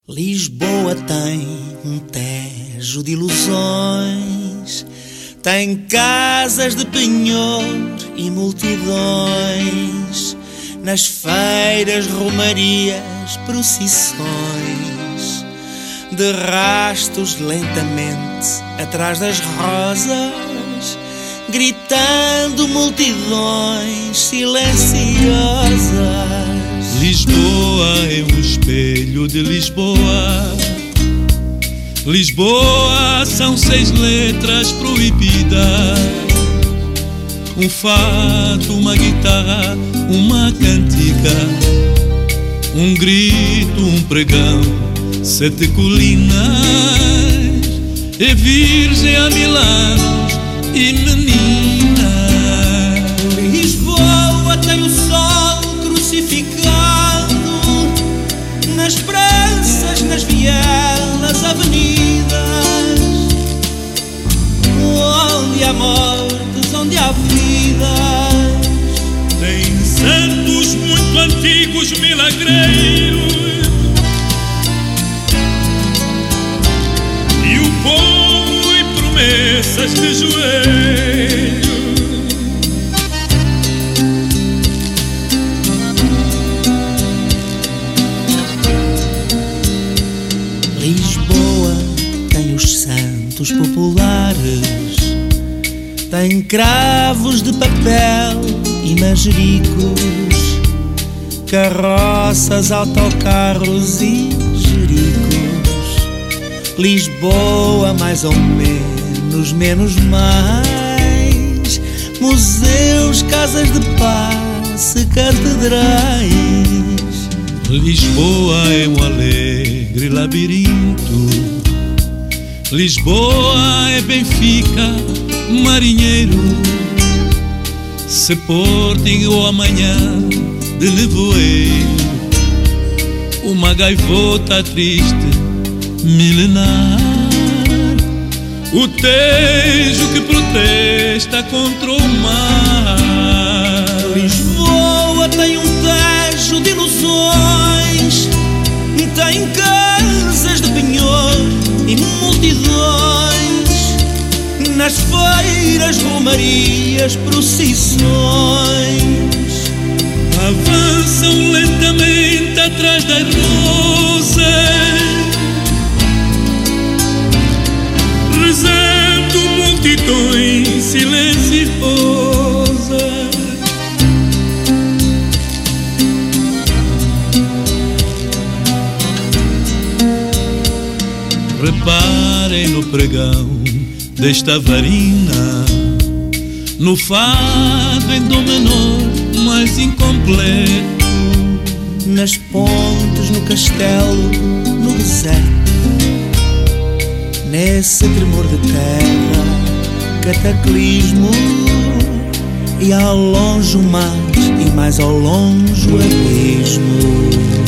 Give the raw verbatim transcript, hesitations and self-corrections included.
Lisboa tem um tejo de ilusões, tem casas de penhor e multidões, nas feiras, romarias, procissões, de rastos lentamente atrás das rosas, gritando multidões silenciosas. Lisboa é um espelho de Lisboa. Lisboa são seis letras proibidas: um fato, uma guitarra, uma cantiga, um grito, um pregão, sete colinas, e virgem a mil anos e menina. Lisboa tem o sol crucificado nas praças, nas vielas, avenidas, onde há mortes, onde há vidas. Tem santos muito antigos, milagreiros, e o povo e promessas de joelhos. Lisboa tem os santos populares, tem cravos de papel e manjericos, carroças, autocarros e jericos. Lisboa mais ou menos, menos mais, museus, casas de passe, catedrais. Lisboa é um alegre labirinto, Lisboa é Benfica, marinheiro, Sporting ou amanhã de nevoeiro, uma gaivota triste, milenar, o Tejo que protesta contra o mar. Lisboa tem um tejo de ilusões, tem casas de penhor e multidões, nas feiras, romarias, procissões, avançam lentamente atrás das rosas, rezando multidões silenciosas. Reparem no pregão desta varina, no fado em dó menor mais incompleto, nas pontes, no castelo, no deserto, nesse tremor de terra, cataclismo, e ao longe o mar, e mais ao longe o abismo.